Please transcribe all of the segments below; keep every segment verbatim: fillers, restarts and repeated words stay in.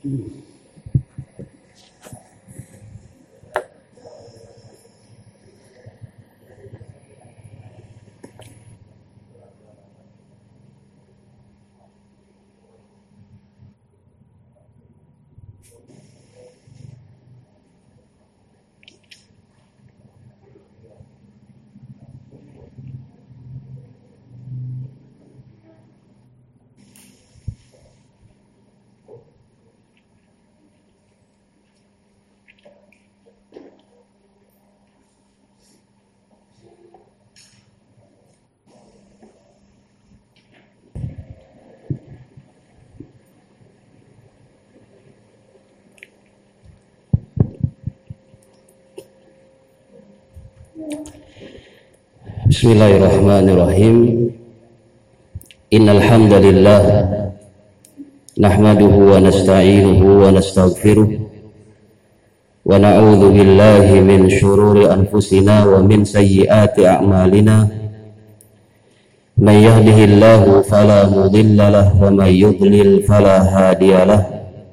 Bismillahirrahmanirrahim. Innal hamdalillah nahmaduhu wa nasta'inuhu wa nastaghfiruh wa na'udzu billahi min shururi anfusina wa min sayyiati a'malina. Man yahdihillahu fala mudilla lahu wa man yudlil fala hadiya lahu.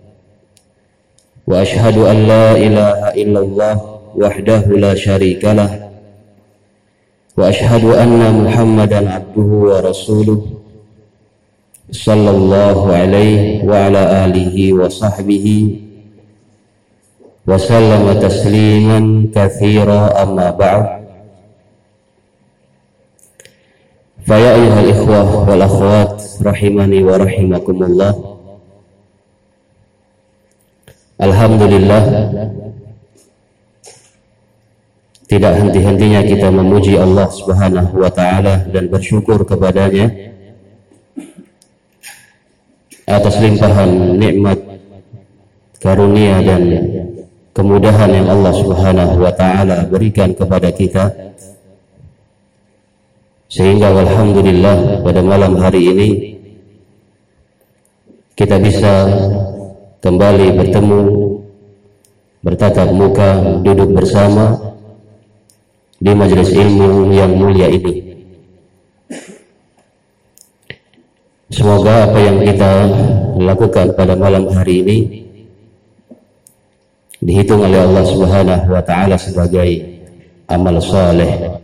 Wa ashhadu an la ilaha illallah wahdahu la syarika lahu. Wa ashhadu anna Muhammadan abduhu wa rasuluh sallallahu alaihi wa ala alihi wa sahbihi wa sallama tasliman katsira, amma ba'd. Fa ya ayyuhal ikhwah wal akhwat rahimani wa rahimakumullah. Alhamdulillah, tidak henti-hentinya kita memuji Allah Subhanahu wa ta'ala dan bersyukur kepadanya atas limpahan nikmat, karunia dan kemudahan yang Allah Subhanahu wa ta'ala berikan kepada kita, sehingga alhamdulillah pada malam hari ini kita bisa kembali bertemu, bertatap muka, duduk bersama di majelis ilmu yang mulia ini. Semoga apa yang kita lakukan pada malam hari ini dihitung oleh Allah Subhanahu wa ta'ala sebagai amal saleh.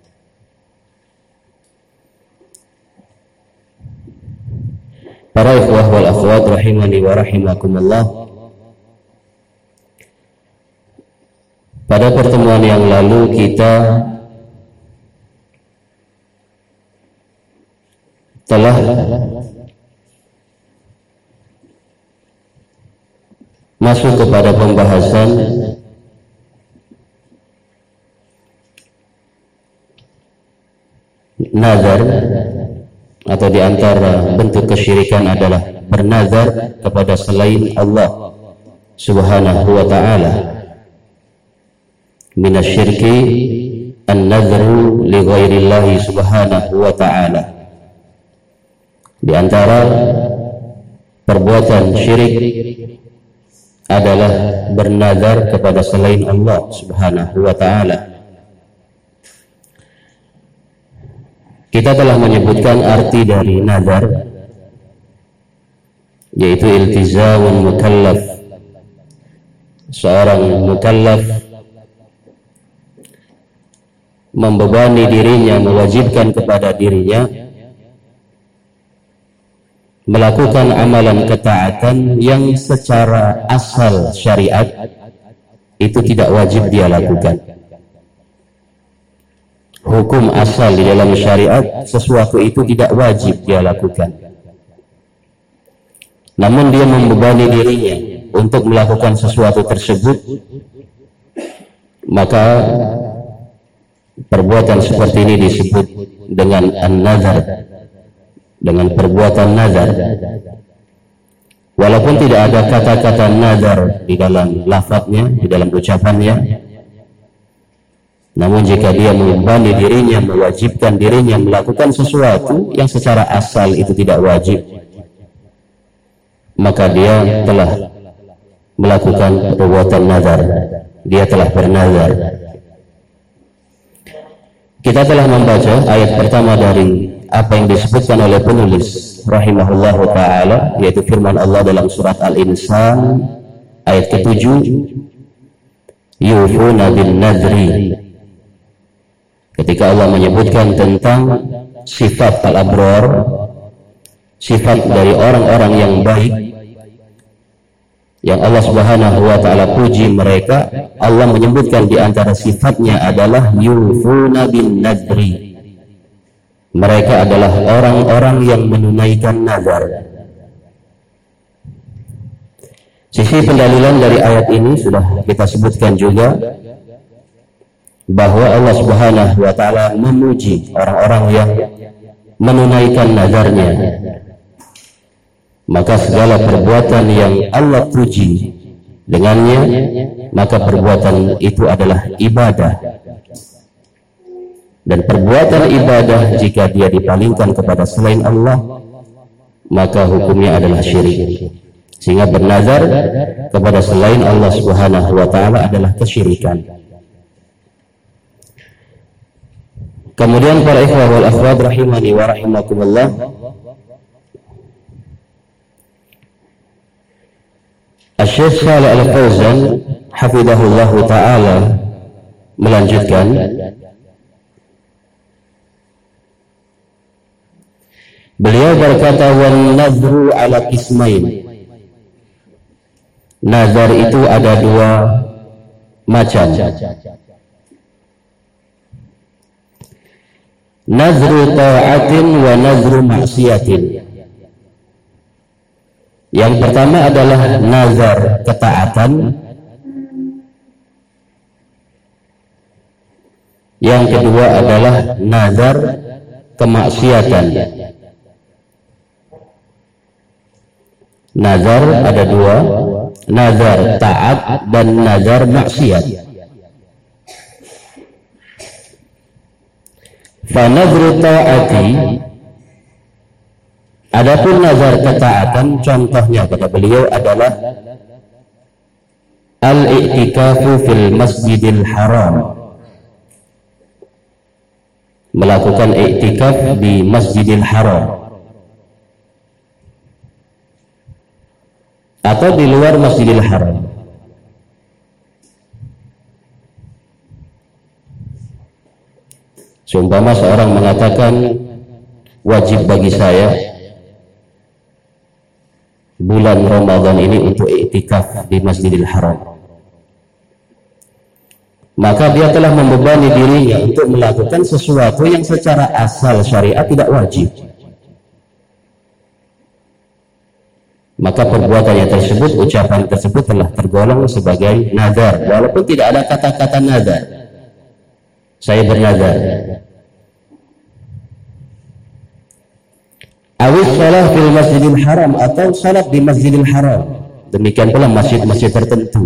Para ikhwah wal akhwat rahimani wa rahimakumullah, pada pertemuan yang lalu kita telah masuk kepada pembahasan nazar, atau di antara bentuk kesyirikan adalah bernazar kepada selain Allah Subhanahu wa ta'ala. Minasyirki an-nazru li ghairillahi subhanahu wa ta'ala. Di antara perbuatan syirik adalah bernazar kepada selain Allah Subhanahu wa ta'ala. Kita telah menyebutkan arti dari nazar, yaitu iltizamul mukallaf. Seorang mukallaf membebani dirinya, mewajibkan kepada dirinya melakukan amalan ketaatan yang secara asal syariat itu tidak wajib dia lakukan. Hukum asal di dalam syariat, sesuatu itu tidak wajib dia lakukan, namun dia membebani dirinya untuk melakukan sesuatu tersebut, maka perbuatan seperti ini disebut dengan an-nazar, dengan perbuatan nazar. Walaupun tidak ada kata-kata nazar di dalam lafadznya, di dalam ucapannya, namun jika dia membebani dirinya, mewajibkan dirinya melakukan sesuatu yang secara asal itu tidak wajib, maka dia telah melakukan perbuatan nazar, dia telah bernazar. Kita telah membaca ayat pertama dari apa yang disebutkan oleh penulis rahimahullahu ta'ala, yaitu firman Allah dalam surat Al-Insan ayat ketujuh, yufuna bin nadri. Ketika Allah menyebutkan tentang sifat al-abrar, sifat dari orang-orang yang baik yang Allah Subhanahu wa ta'ala puji mereka, Allah menyebutkan di antara sifatnya adalah yufuna bin nadri. Mereka adalah orang-orang yang menunaikan nazar. Sisi pendalilan dari ayat ini sudah kita sebutkan juga, bahwa Allah Subhanahu wa ta'ala memuji orang-orang yang menunaikan nazarnya. Maka segala perbuatan yang Allah puji dengannya, maka perbuatan itu adalah ibadah. Dan perbuatan ibadah jika dia dipalingkan kepada selain Allah, maka hukumnya adalah syirik. Sehingga bernazar kepada selain Allah Subhanahu wa ta'ala adalah kesyirikan. Kemudian para ikhwah wal akhwat rahimani wa rahimakumullah, Asy-Syaikh Shalih Al-Fauzan hafizahullahu ta'ala melanjutkan, beliau berkata, wan nadru ala qismain. Nazar itu ada dua macam. Nazru ta'atin wa nazru maksiatin. Yang pertama adalah nazar ketaatan, yang kedua adalah nazar kemaksiatan. Nazar ada dua, nazar taat dan nazar maksiat. Fa nazru ta'ati, adapun nazar ketaatan, contohnya kata beliau adalah al-i'tikafu fil masjidil haram, melakukan i'tikaf di Masjidil Haram atau di luar Masjidil Haram. Seumpama seorang mengatakan, wajib bagi saya bulan Ramadan ini untuk i'tikaf di Masjidil Haram, maka dia telah membebani dirinya untuk melakukan sesuatu yang secara asal syariat tidak wajib. Maka perbuatannya tersebut, ucapan tersebut telah tergolong sebagai nazar, walaupun tidak ada kata-kata nazar. Saya bernazar. Awis salat fil Masjidil Haram, atau salat di Masjidil Haram. Demikian pula masjid-masjid tertentu.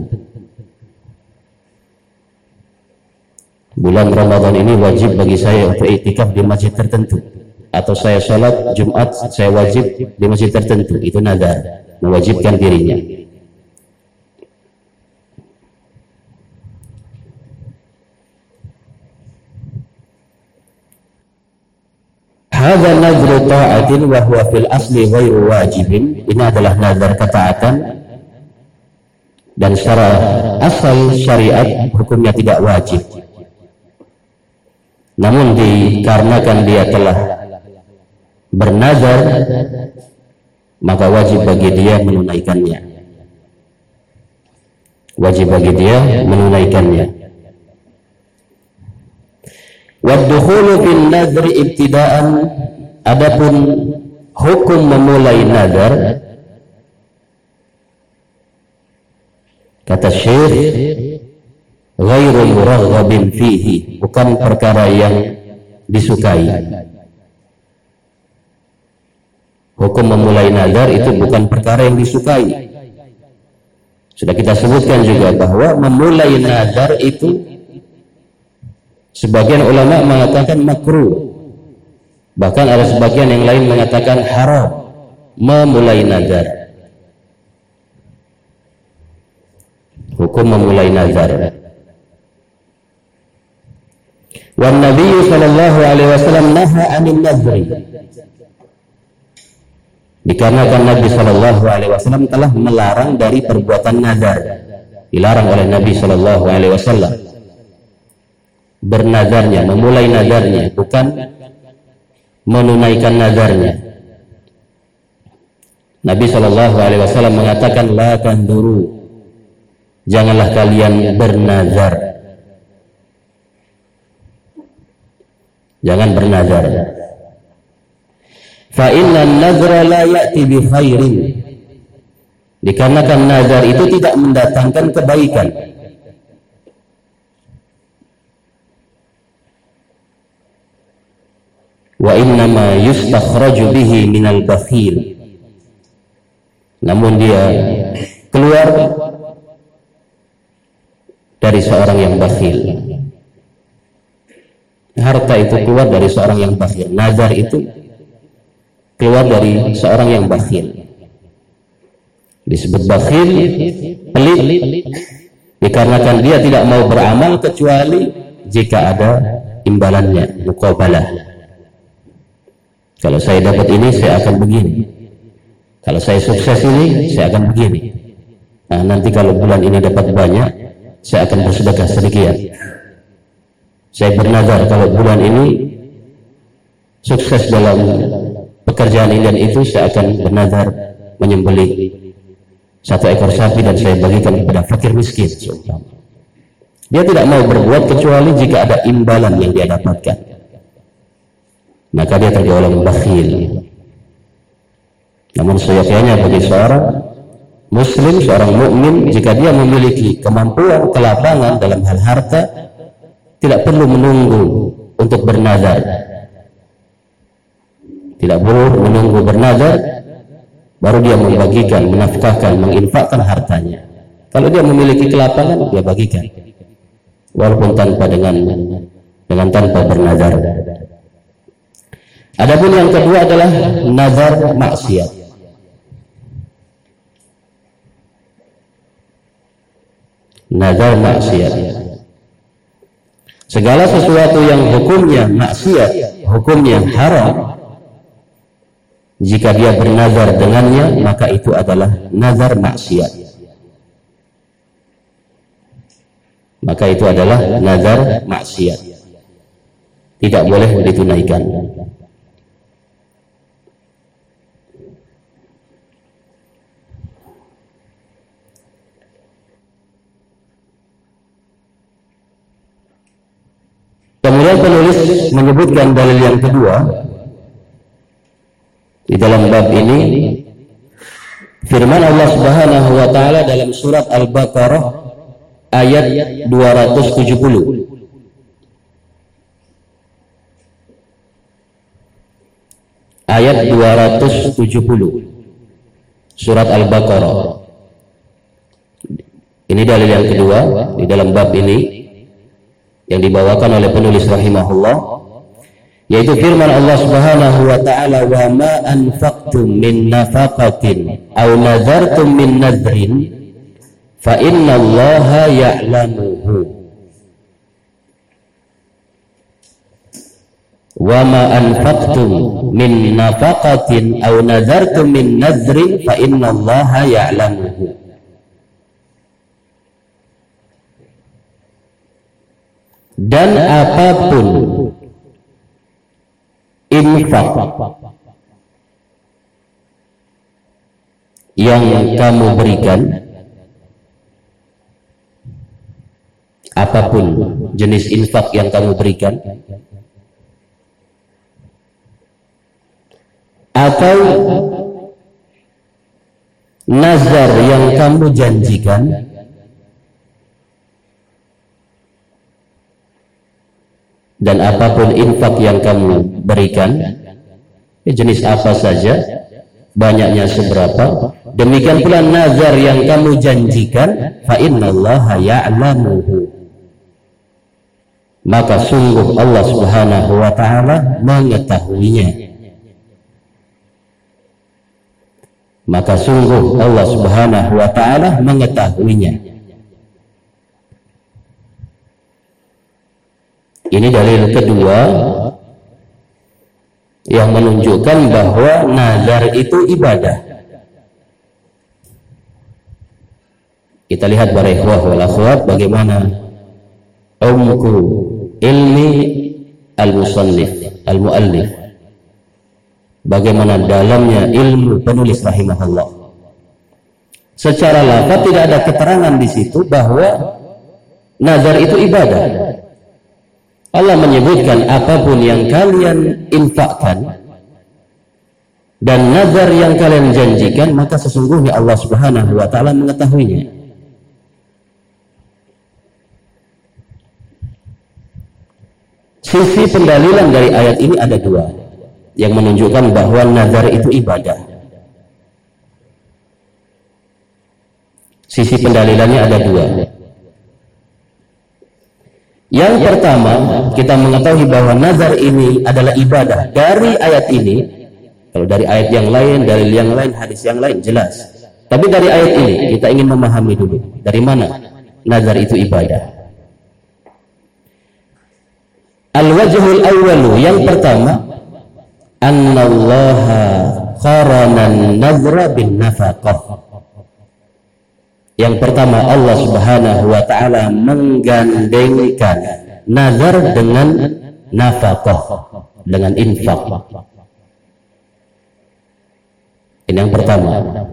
Bulan Ramadan ini wajib bagi saya untuk i'tikaf di masjid tertentu, atau saya salat Jumat saya wajib di masjid tertentu. Itu nazar, mewajibkan dirinya. Hadza nazru ta'atin wa huwa fil asli ghairu wajibin. Ini adalah nazar ketaatan dan secara asal syariat hukumnya tidak wajib. Namun dikarenakan dia telah bernazar, maka wajib bagi dia menunaikannya. Wajib bagi dia menunaikannya. Waddukhulu bin nadri ibtidaan, adapun hukum memulai nazar, kata Syekh, ghairu muraghabin fihi, bukan perkara yang disukai. Hukum memulai nazar itu bukan perkara yang disukai. Sudah kita sebutkan juga bahwa memulai nazar itu sebagian ulama mengatakan makruh, bahkan ada sebagian yang lain mengatakan haram memulai nazar. Hukum memulai nazar. Wan Nabi sallallahu alaihi wasallam naha 'anil nazri. Dikarenakan Nabi Shallallahu Alaihi Wasallam telah melarang dari perbuatan nazar, dilarang oleh Nabi Shallallahu Alaihi Wasallam bernazarnya, memulai nazarnya, bukan menunaikan nazarnya. Nabi Shallallahu Alaihi Wasallam mengatakan, la tanduru, janganlah kalian bernazar, jangan bernazar. Fa inna an-nazra la ya'ti bi khairin, dikarenakan nazar itu tidak mendatangkan kebaikan. Wa innama yustakhraju bihi minal bakhil, namun dia keluar dari seorang yang bakhil. Harta itu keluar dari seorang yang bakhil, nazar itu keluar dari seorang yang bakhil. Disebut bakhil, pelit, dikarenakan dia tidak mau beramal kecuali jika ada imbalannya, muqabalah. Kalau saya dapat ini, saya akan begini. Kalau saya sukses ini, saya akan begini. Nah, nanti kalau bulan ini dapat banyak, saya akan bersedekah sedikit. Saya bernazar kalau bulan ini sukses dalam pekerjaan ini dan itu, saya akan bernazar menyembelih satu ekor sapi dan saya bagikan kepada fakir miskin. Dia tidak mau berbuat kecuali jika ada imbalan yang dia dapatkan, maka dia tergolong bakhil. Namun seyogyanya bagi seorang muslim, seorang mukmin, jika dia memiliki kemampuan, kelapangan dalam hal harta, tidak perlu menunggu untuk bernazar. Tidak perlu menunggu bernazar baru dia membagikan, menafkahkan, menginfakkan hartanya. Kalau dia memiliki kelapangan, dia bagikan, walaupun tanpa dengan dengan tanpa bernazar. Adapun yang kedua adalah nazar maksiat. Nazar maksiat, segala sesuatu yang hukumnya maksiat, hukumnya haram, jika dia bernazar dengannya, maka itu adalah nazar maksiat. Maka itu adalah nazar maksiat, tidak boleh ditunaikan. Kemudian penulis menyebutkan dalil yang kedua di dalam bab ini, firman Allah Subhanahu wa taala dalam surat Al-Baqarah ayat dua ratus tujuh puluh. Ayat dua ratus tujuh puluh surat Al-Baqarah. Ini dalil yang kedua di dalam bab ini yang dibawakan oleh penulis rahimahullah, yaitu firman Allah Subhanahu wa taala, wa ma anfaqtum min nafaqatin aw nazartum min nadrin fa innallaha ya'lamuhu. Wa ma anfaqtum min nafaqatin aw nazartum min nadrin fa innallaha ya'lamuhu. Dan apapun infak yang kamu berikan, apapun jenis infak yang kamu berikan, atau nazar yang kamu janjikan, dan apapun infak yang kamu berikan, jenis apa saja, banyaknya seberapa, demikian pula nazar yang kamu janjikan, fa innallaha ya'lamuhu, maka sungguh Allah Subhanahu wa taala mengetahuinya. Maka sungguh Allah Subhanahu wa taala mengetahuinya. Ini dalil kedua yang menunjukkan bahwa nazar itu ibadah. Kita lihat para ikhwah wal akhwat bagaimana umku ilmi al-musannif, al-muallif, bagaimana dalamnya ilmu penulis rahimahullah. Secara lafaz tidak ada keterangan di situ bahwa nazar itu ibadah. Allah menyebutkan apapun yang kalian infakkan dan nazar yang kalian janjikan, maka sesungguhnya Allah Subhanahu wa taala mengetahuinya. Sisi pendalilan dari ayat ini ada dua yang menunjukkan bahwa nazar itu ibadah. Sisi pendalilannya ada dua. Yang pertama, kita mengetahui bahwa nazar ini adalah ibadah dari ayat ini. Kalau dari ayat yang lain, dari yang lain, hadis yang lain jelas. Tapi dari ayat ini kita ingin memahami dulu dari mana nazar itu ibadah. Al-wajhul awwalu, yang pertama, annallaha qarana an-nazra bin nafaqah. Yang pertama, Allah Subhanahu wa taala menggandengkan nazar dengan nafaqah, dengan infak. Ini yang pertama.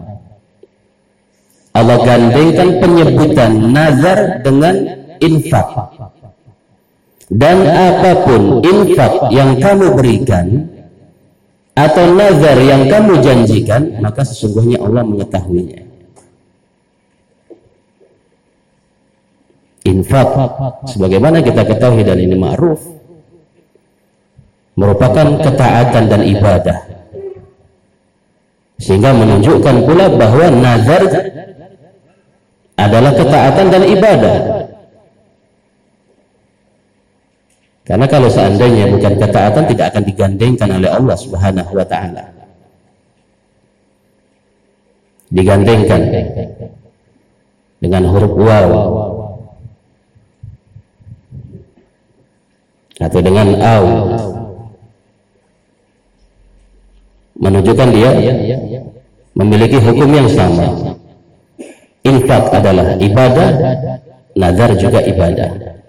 Allah gandengkan penyebutan nazar dengan infak. Dan apapun infak yang kamu berikan atau nazar yang kamu janjikan, maka sesungguhnya Allah mengetahuinya. Infak, sebagaimana kita ketahui dan ini ma'ruf, merupakan ketaatan dan ibadah, sehingga menunjukkan pula bahwa nazar adalah ketaatan dan ibadah. Karena kalau seandainya bukan ketaatan, tidak akan digandengkan oleh Allah Subhanahu wa taala. Digandengkan dengan huruf waw atau dengan aw, menunjukkan dia memiliki hukum yang sama. Infak adalah ibadah, nazar juga ibadah.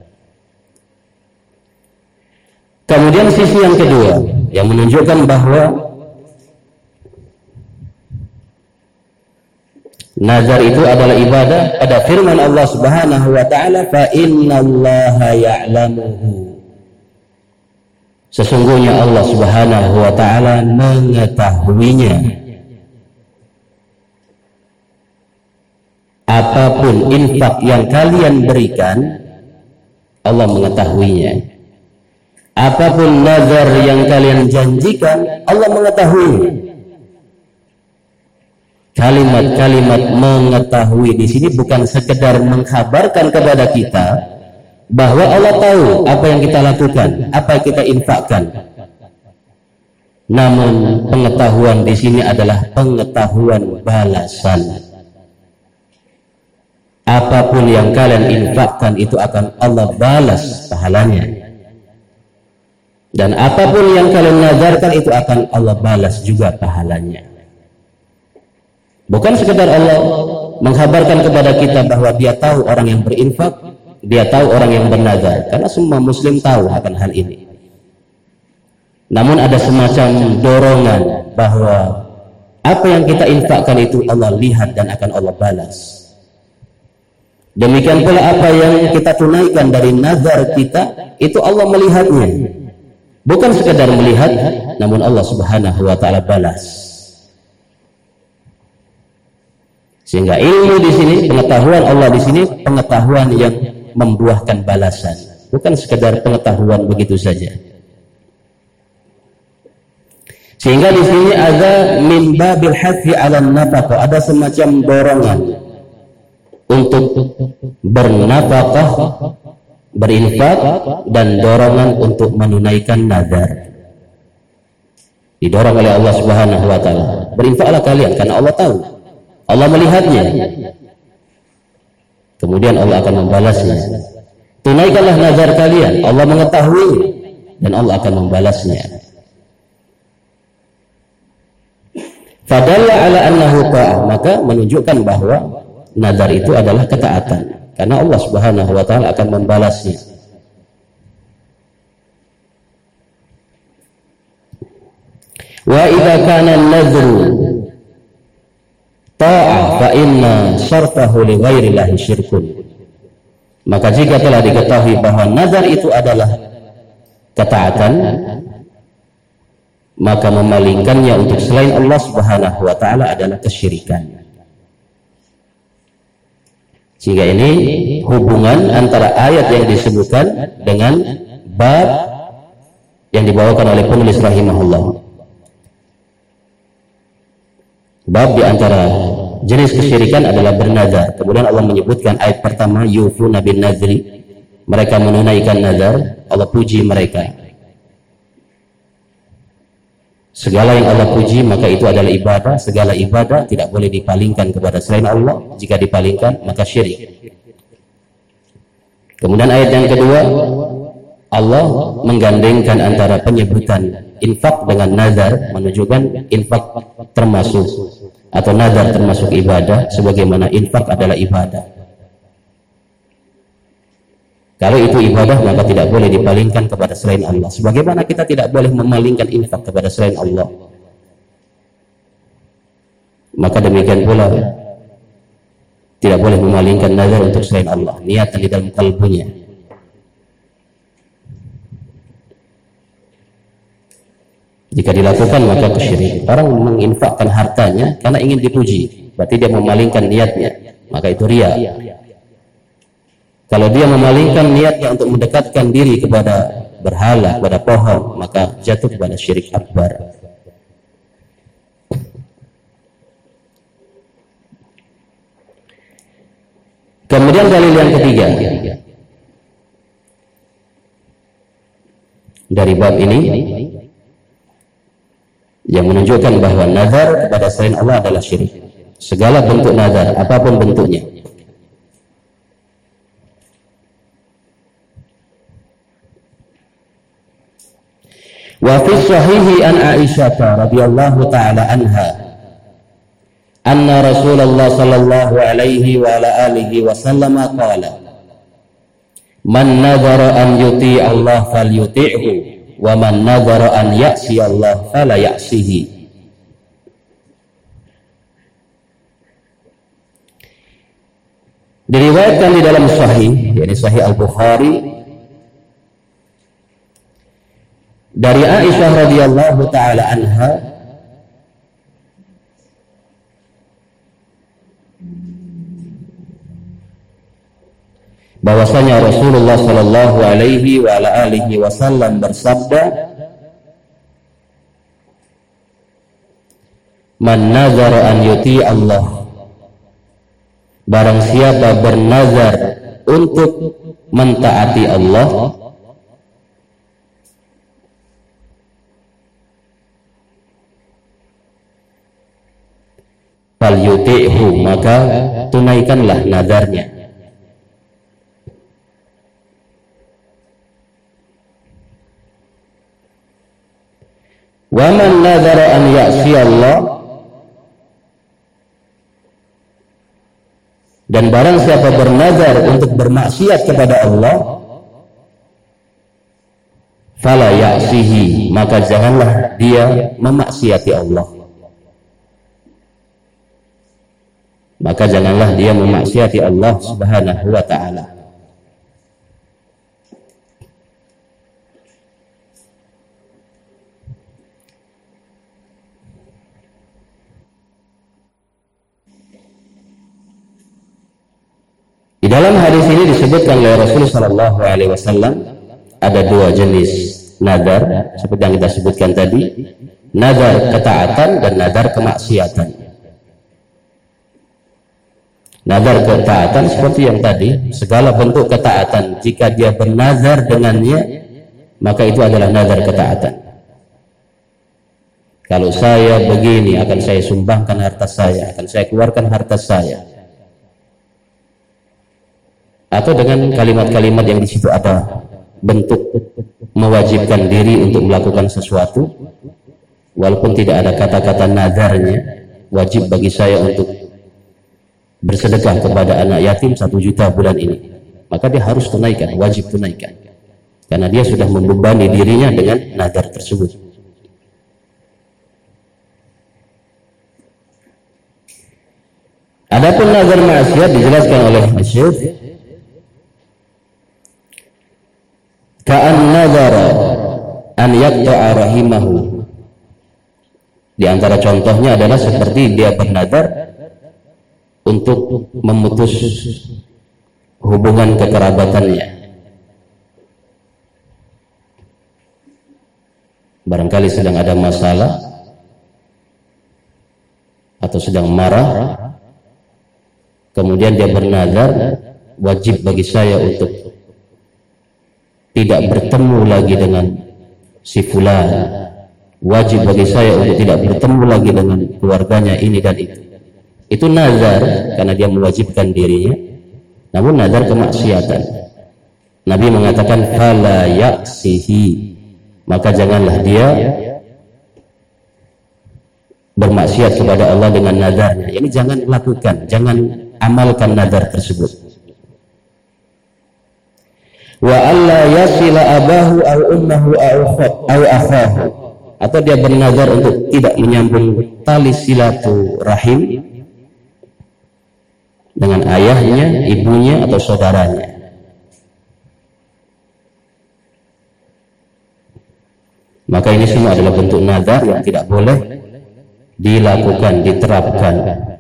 Kemudian sisi yang kedua yang menunjukkan bahwa nazar itu adalah ibadah, pada firman Allah Subhanahu wa taala, fa innallaha ya'lamuhu. Sesungguhnya Allah Subhanahu wa taala mengetahuinya. Apapun infak yang kalian berikan, Allah mengetahuinya. Apapun nazar yang kalian janjikan, Allah mengetahui. Kalimat-kalimat mengetahui di sini bukan sekedar mengkhabarkan kepada kita bahwa Allah tahu apa yang kita lakukan, apa yang kita infakkan. Namun pengetahuan di sini adalah pengetahuan balasan. Apapun yang kalian infakkan itu akan Allah balas pahalanya. Dan apapun yang kalian nazarkan itu akan Allah balas juga pahalanya. Bukan sekedar Allah mengkhabarkan kepada kita bahwa dia tahu orang yang berinfak, dia tahu orang yang bernazar, karena semua muslim tahu akan hal ini. Namun ada semacam dorongan bahwa apa yang kita infakkan itu Allah lihat dan akan Allah balas. Demikian pula apa yang kita tunaikan dari nazar kita, itu Allah melihatnya. Bukan sekedar melihat, namun Allah Subhanahu wa taala balas. Sehingga ilmu di sini, pengetahuan Allah di sini, pengetahuan yang membuahkan balasan, bukan sekedar pengetahuan begitu saja. Sehingga di sini ada min babil hathi 'ala nafaqah, ada semacam dorongan untuk bernafaqah, berinfak, dan dorongan untuk menunaikan nazar. Didorong oleh Allah Subhanahu wa taala. Berinfaklah kalian karena Allah tahu. Allah melihatnya. Kemudian Allah akan membalasnya. Tunaikanlah nazar kalian, Allah mengetahui dan Allah akan membalasnya. Fadalla ala annahu ta'ah, maka menunjukkan bahwa nazar itu adalah ketaatan, karena Allah Subhanahu wa taala akan membalasnya. Wa idza kana an-nadhru ta'ah fa inna sarfahu li ghairi llahi syirkun. Maka jika telah diketahui bahwa nazar itu adalah ketaatan, maka memalingkannya untuk selain Allah Subhanahu wa taala adalah kesyirikan. Sehingga ini hubungan antara ayat yang disebutkan dengan bab yang dibawakan oleh penulis rahimahullah. Bab di antara jenis kesyirikan adalah bernazar. Kemudian Allah menyebutkan ayat pertama, yufuna bin nazri, mereka menunaikan nazar. Allah puji mereka. Segala yang Allah puji maka itu adalah ibadah. Segala ibadah tidak boleh dipalingkan kepada selain Allah. Jika dipalingkan maka syirik. Kemudian ayat yang kedua, Allah menggandengkan antara penyebutan infak dengan nazar, menunjukkan infak termasuk atau nazar termasuk ibadah, sebagaimana infak adalah ibadah. Kalau itu ibadah maka tidak boleh dipalingkan kepada selain Allah, sebagaimana kita tidak boleh memalingkan infak kepada selain Allah. Maka demikian pula tidak boleh memalingkan nazar untuk selain Allah, niatan di dalam kalbunya. Jika dilakukan maka kesyirikan. Orang menginfakkan hartanya karena ingin dipuji, berarti dia memalingkan niatnya, maka itu riya. Kalau dia memalingkan niatnya untuk mendekatkan diri kepada berhala, kepada pohon, maka jatuh kepada syirik akbar. Kemudian dalil yang ketiga dari bab ini yang menunjukkan bahwa nazar kepada selain Allah adalah syirik. Segala bentuk nazar, apapun bentuknya. Wa fi sahihi an Aisyah radhiyallahu ta'ala anha anna Rasulullah sallallahu alaihi wa ala alihi wa sallam qala man nazara an yuti Allah falyuti'hu wa man nadhara an ya'si Allah fala ya'sihi. Diriwayatkan di dalam sahih, yakni sahih Al-Bukhari, dari Aisyah radhiyallahu taala anha bahwasanya Rasulullah sallallahu alaihi wa ala alihi wasallam bersabda, man nazara an yuti Allah, barang siapa bernazar untuk mentaati Allah, fal yuti'hu, maka tunaikanlah nazarnya. Wa man nazara an ya'si Allah, dan barang siapa bernazar untuk bermaksiat kepada Allah, fala ya'sihi, maka janganlah dia memaksiati Allah. Maka janganlah dia memaksiati Allah Subhanahu wa ta'ala. Di dalam hadis ini disebutkan oleh Rasulullah sallallahu alaihi wasallam ada dua jenis nazar, seperti yang kita sebutkan tadi, nazar ketaatan dan nazar kemaksiatan. Nazar ketaatan seperti yang tadi, segala bentuk ketaatan jika dia bernazar dengannya, maka itu adalah nazar ketaatan. Kalau saya begini, akan saya sumbangkan harta saya, akan saya keluarkan harta saya. Atau dengan kalimat-kalimat yang di situ ada bentuk mewajibkan diri untuk melakukan sesuatu, walaupun tidak ada kata-kata nadarnya, wajib bagi saya untuk bersedekah kepada anak yatim satu juta bulan ini, maka dia harus tunaikan, wajib tunaikan, karena dia sudah membebani dirinya dengan nadar tersebut. Adapun nazar maksiat dijelaskan oleh Syekh, ka'an nazara an yaqta'a rahimahu. Di antara contohnya adalah seperti dia bernazar untuk memutus hubungan kekerabatannya. Barangkali sedang ada masalah atau sedang marah, kemudian dia bernazar, wajib bagi saya untuk tidak bertemu lagi dengan si fulan, wajib bagi saya untuk tidak bertemu lagi dengan keluarganya ini dan itu. Itu nazar karena dia mewajibkan dirinya, namun nazar kemaksiatan. Nabi mengatakan fala ya'sihi, maka janganlah dia bermaksiat kepada Allah dengan nazarnya. Ini jangan lakukan, jangan amalkan nazar tersebut. Wa alla yasila abahu aw ummuhu aw akhahu, atau dia bernazar untuk tidak menyambung tali silaturahim dengan ayahnya, ibunya atau saudaranya. Maka ini semua adalah bentuk nazar yang tidak boleh dilakukan, diterapkan.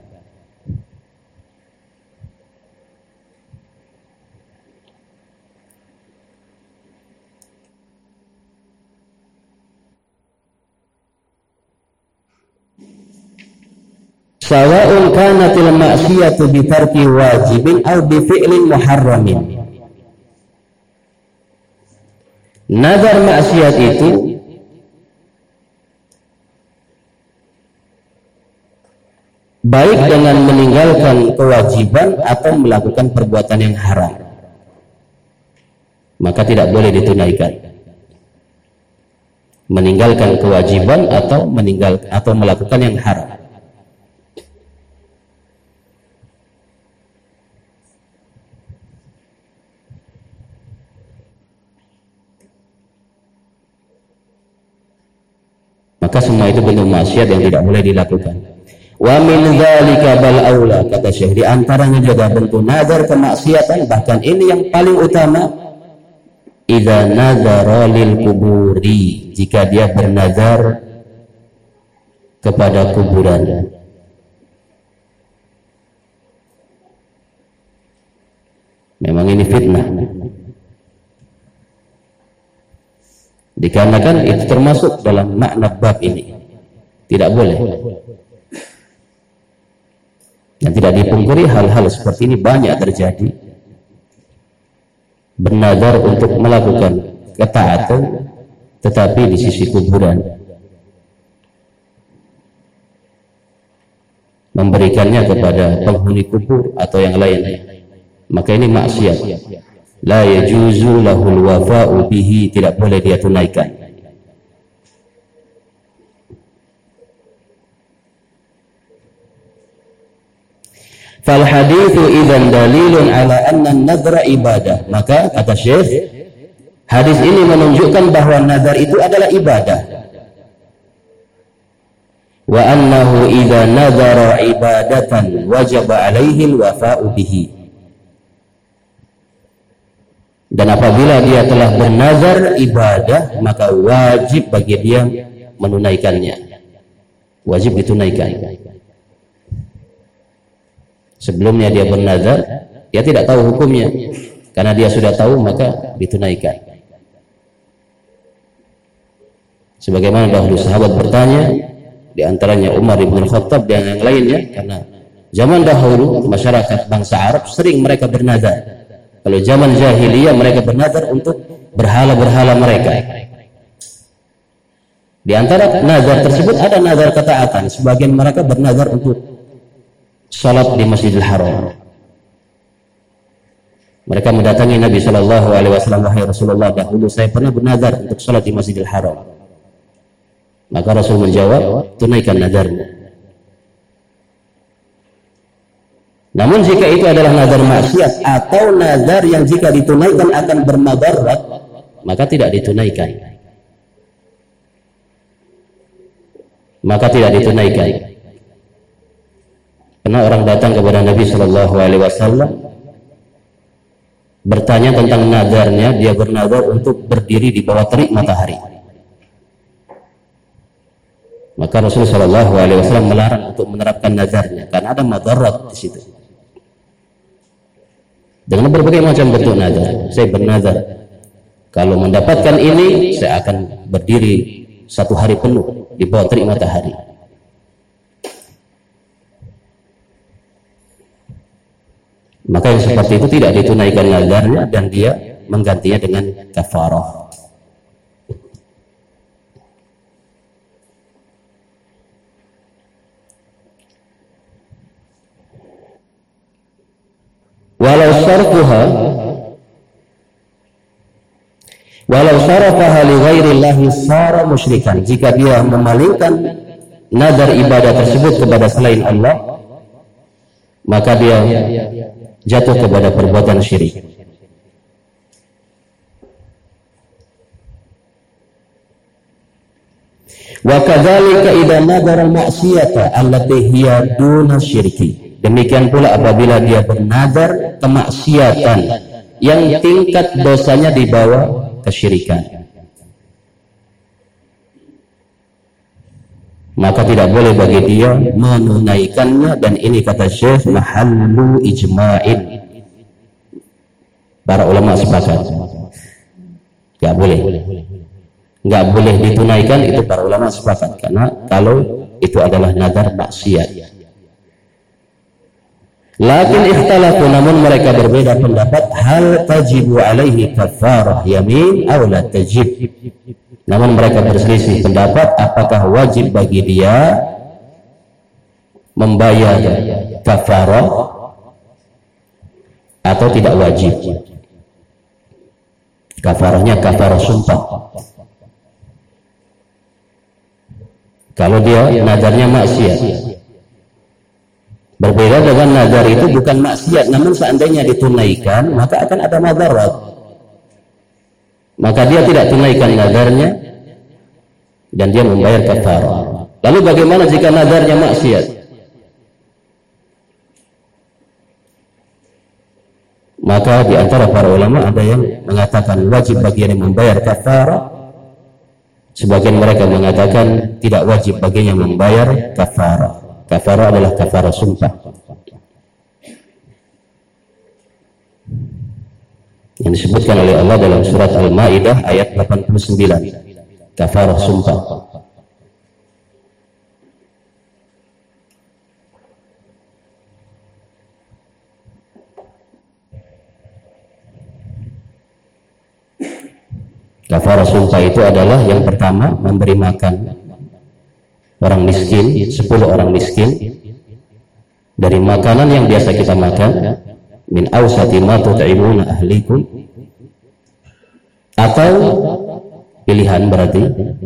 Sawa'un kanatil ma'siyatu bi tarki wajibin aw bi fi'lin muharramin. Nazar maksiat itu baik dengan meninggalkan kewajiban atau melakukan perbuatan yang haram, maka tidak boleh ditunaikan. Meninggalkan kewajiban atau meninggal atau melakukan yang haram. Maka semua itu bentuk maksiat yang tidak boleh dilakukan. Wa min dzalika bal aula, kata Syekh, di antaranya juga bentuk nazar kemaksiatan, bahkan ini yang paling utama, idza nazara lil kuburi, jika dia bernazar kepada kuburan. Memang ini fitnah, dikarenakan itu termasuk dalam makna bab ini, tidak boleh. Dan tidak dipungkiri hal-hal seperti ini banyak terjadi. Bernazar untuk melakukan ketaatan tetapi di sisi kuburan, memberikannya kepada penghuni kubur atau yang lainnya, maka ini maksiat. La yajuzu lahul wafa'u bihi, tidak boleh dia tunaikan. Fal hadithu idzan dalilun ala anna an-nadra ibadah. Maka kata Syekh, hadis ini menunjukkan bahwa nazar itu adalah ibadah. Wa annahu idza nazara ibadatan wajaba alaihi al-wafa'u bihi. Dan apabila dia telah bernazar ibadah, maka wajib bagi dia menunaikannya. Wajib ditunaikan. Sebelumnya dia bernazar, dia tidak tahu hukumnya. Karena dia sudah tahu, maka ditunaikan. Sebagaimana dahulu sahabat bertanya, di antaranya Umar ibn Khattab dan yang lainnya, karena zaman dahulu masyarakat bangsa Arab sering mereka bernazar. Kalau zaman jahiliyah mereka bernazar untuk berhala-berhala mereka. Di antara nazar tersebut ada nazar ketaatan. Sebagian mereka bernazar untuk salat di Masjidil Haram. Mereka mendatangi Nabi Shallallahu Alaihi Wasallam, wahai Rasulullah, dahulu saya pernah bernazar untuk salat di Masjidil Haram. Maka Rasul menjawab, tunaikan nadarmu. Namun jika itu adalah nazar maksiat atau nazar yang jika ditunaikan akan bermadarat, maka tidak ditunaikan. Maka tidak ditunaikan. Karena orang datang kepada Nabi Shallallahu Alaihi Wasallam bertanya tentang nazarnya, dia bernazar untuk berdiri di bawah terik matahari. Maka Rasulullah Shallallahu Alaihi Wasallam melarang untuk menerapkan nazarnya karena ada madarat di situ. Dengan berbagai macam bentuk nazar, saya bernazar kalau mendapatkan ini saya akan berdiri satu hari penuh di bawah terik matahari. Maka yang seperti itu tidak ditunaikan nazarnya dan dia menggantinya dengan kafarah. Walau sarfuha walau sarafaha li ghairillahi sara musyrikan. Jika dia memalingkan nazar ibadah tersebut kepada selain Allah, maka dia jatuh kepada perbuatan syirik. Wa kadzalika idza nadara al-ma'siyata allati hiya duna syirki. Demikian pula apabila dia bernazar kemaksiatan yang tingkat dosanya di bawah kesyirikan, maka tidak boleh bagi dia menunaikannya. Dan ini kata Syekh mahallu ijma'in, para ulama sepakat nggak boleh nggak boleh ditunaikan. Itu para ulama sepakat, karena kalau itu adalah nazar maksiat. Lakin ikhtalafu, namun mereka berbeda pendapat, hal tajibu alaihi kafarah yamin aw la tajib. Namun mereka berselisih pendapat apakah wajib bagi dia membayar kafarah atau tidak wajib. Kafarahnya kafarah sumpah. Kalau dia nazarnya maksiat. Berbeda dengan nazar itu bukan maksiat, namun seandainya ditunaikan maka akan ada madarat. Maka dia tidak tunaikan nazarnya dan dia membayar kafarah. Lalu bagaimana jika nazarnya maksiat? Maka di antara para ulama ada yang mengatakan wajib bagi yang membayar kafarah. Sebagian mereka mengatakan tidak wajib baginya membayar kafarah. Kafarah adalah kafarah sumpah yang disebutkan oleh Allah dalam surat Al-Maidah ayat delapan puluh sembilan. Kafarah sumpah. Kafarah sumpah itu adalah yang pertama memberi makan orang miskin, sepuluh orang miskin dari makanan yang biasa kita makan, min awsati ma tut'imuna ahlikum, atau pilihan berarti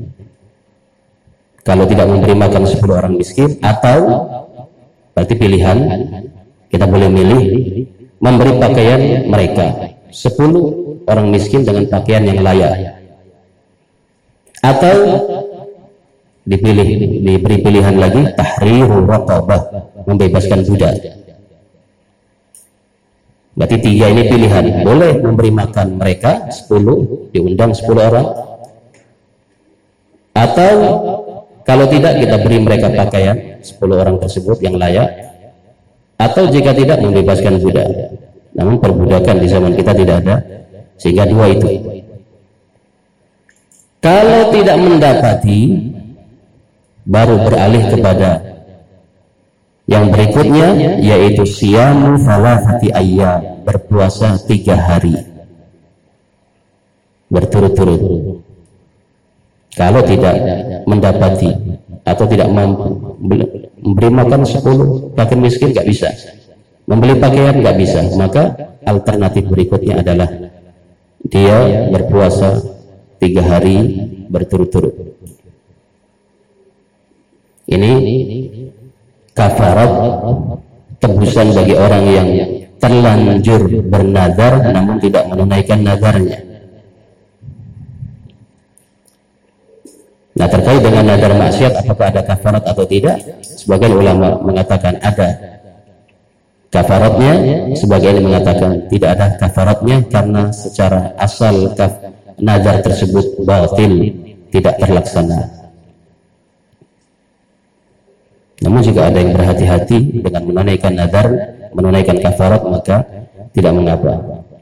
kalau tidak memberi makan sepuluh orang miskin, atau berarti pilihan kita boleh milih memberi pakaian mereka sepuluh orang miskin dengan pakaian yang layak, atau dipilih, diberi pilihan lagi tahriru raqabah, membebaskan budak. Berarti tiga ini pilihan. Boleh memberi makan mereka sepuluh, diundang sepuluh orang, atau kalau tidak kita beri mereka pakaian sepuluh orang tersebut yang layak, atau jika tidak membebaskan budak. Namun perbudakan di zaman kita tidak ada, sehingga dua itu. Kalau tidak mendapati, baru beralih kepada yang berikutnya, yaitu siyamu thalathati ayyam, berpuasa tiga hari berturut-turut. Kalau tidak mendapati atau tidak mampu memberi makan sepuluh fakir miskin, nggak bisa. Membeli pakaian nggak bisa. Maka alternatif berikutnya adalah dia berpuasa tiga hari berturut-turut. Ini kafarat, tebusan bagi orang yang terlanjur bernazar namun tidak menunaikan nazarnya. Nah, terkait dengan nazar maksiat, apakah ada kafarat atau tidak? Sebagian ulama mengatakan ada kafaratnya, sebagian mengatakan tidak ada kafaratnya karena secara asal kaf nazar tersebut batil, tidak terlaksana. Namun jika ada yang berhati-hati dengan menunaikan nazar, menunaikan kafarat, maka tidak mengapa.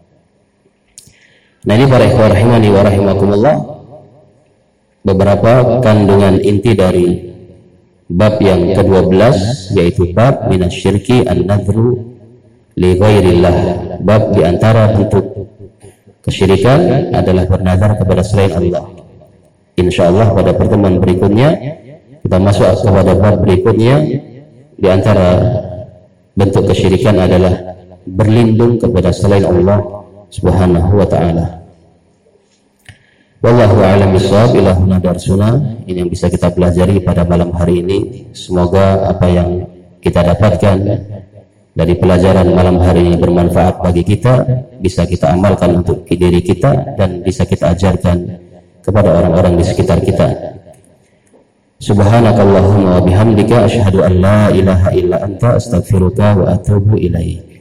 Nah, ini para ikhwah rahimani wa rahimakumullah, beberapa kandungan inti dari bab yang kedua belas, yaitu bab minasyirki an-nadhru li ghairillah. Bab di antara bentuk kesyirikan adalah bernazar kepada selain Allah. Insyaallah pada pertemuan berikutnya kita masuk kepada bab berikutnya. Di antara bentuk kesyirikan adalah berlindung kepada selain Allah Subhanahu wa taala. Wallahu a'lam bishawab. Ila huna darsuna. Ini yang bisa kita pelajari pada malam hari ini. Semoga apa yang kita dapatkan dari pelajaran malam hari ini bermanfaat bagi kita, bisa kita amalkan untuk diri kita dan bisa kita ajarkan kepada orang-orang di sekitar kita. Subhanakallahumma wa bihamdika asyhadu an la ilaha illa anta astaghfiruka wa atubu ilaik.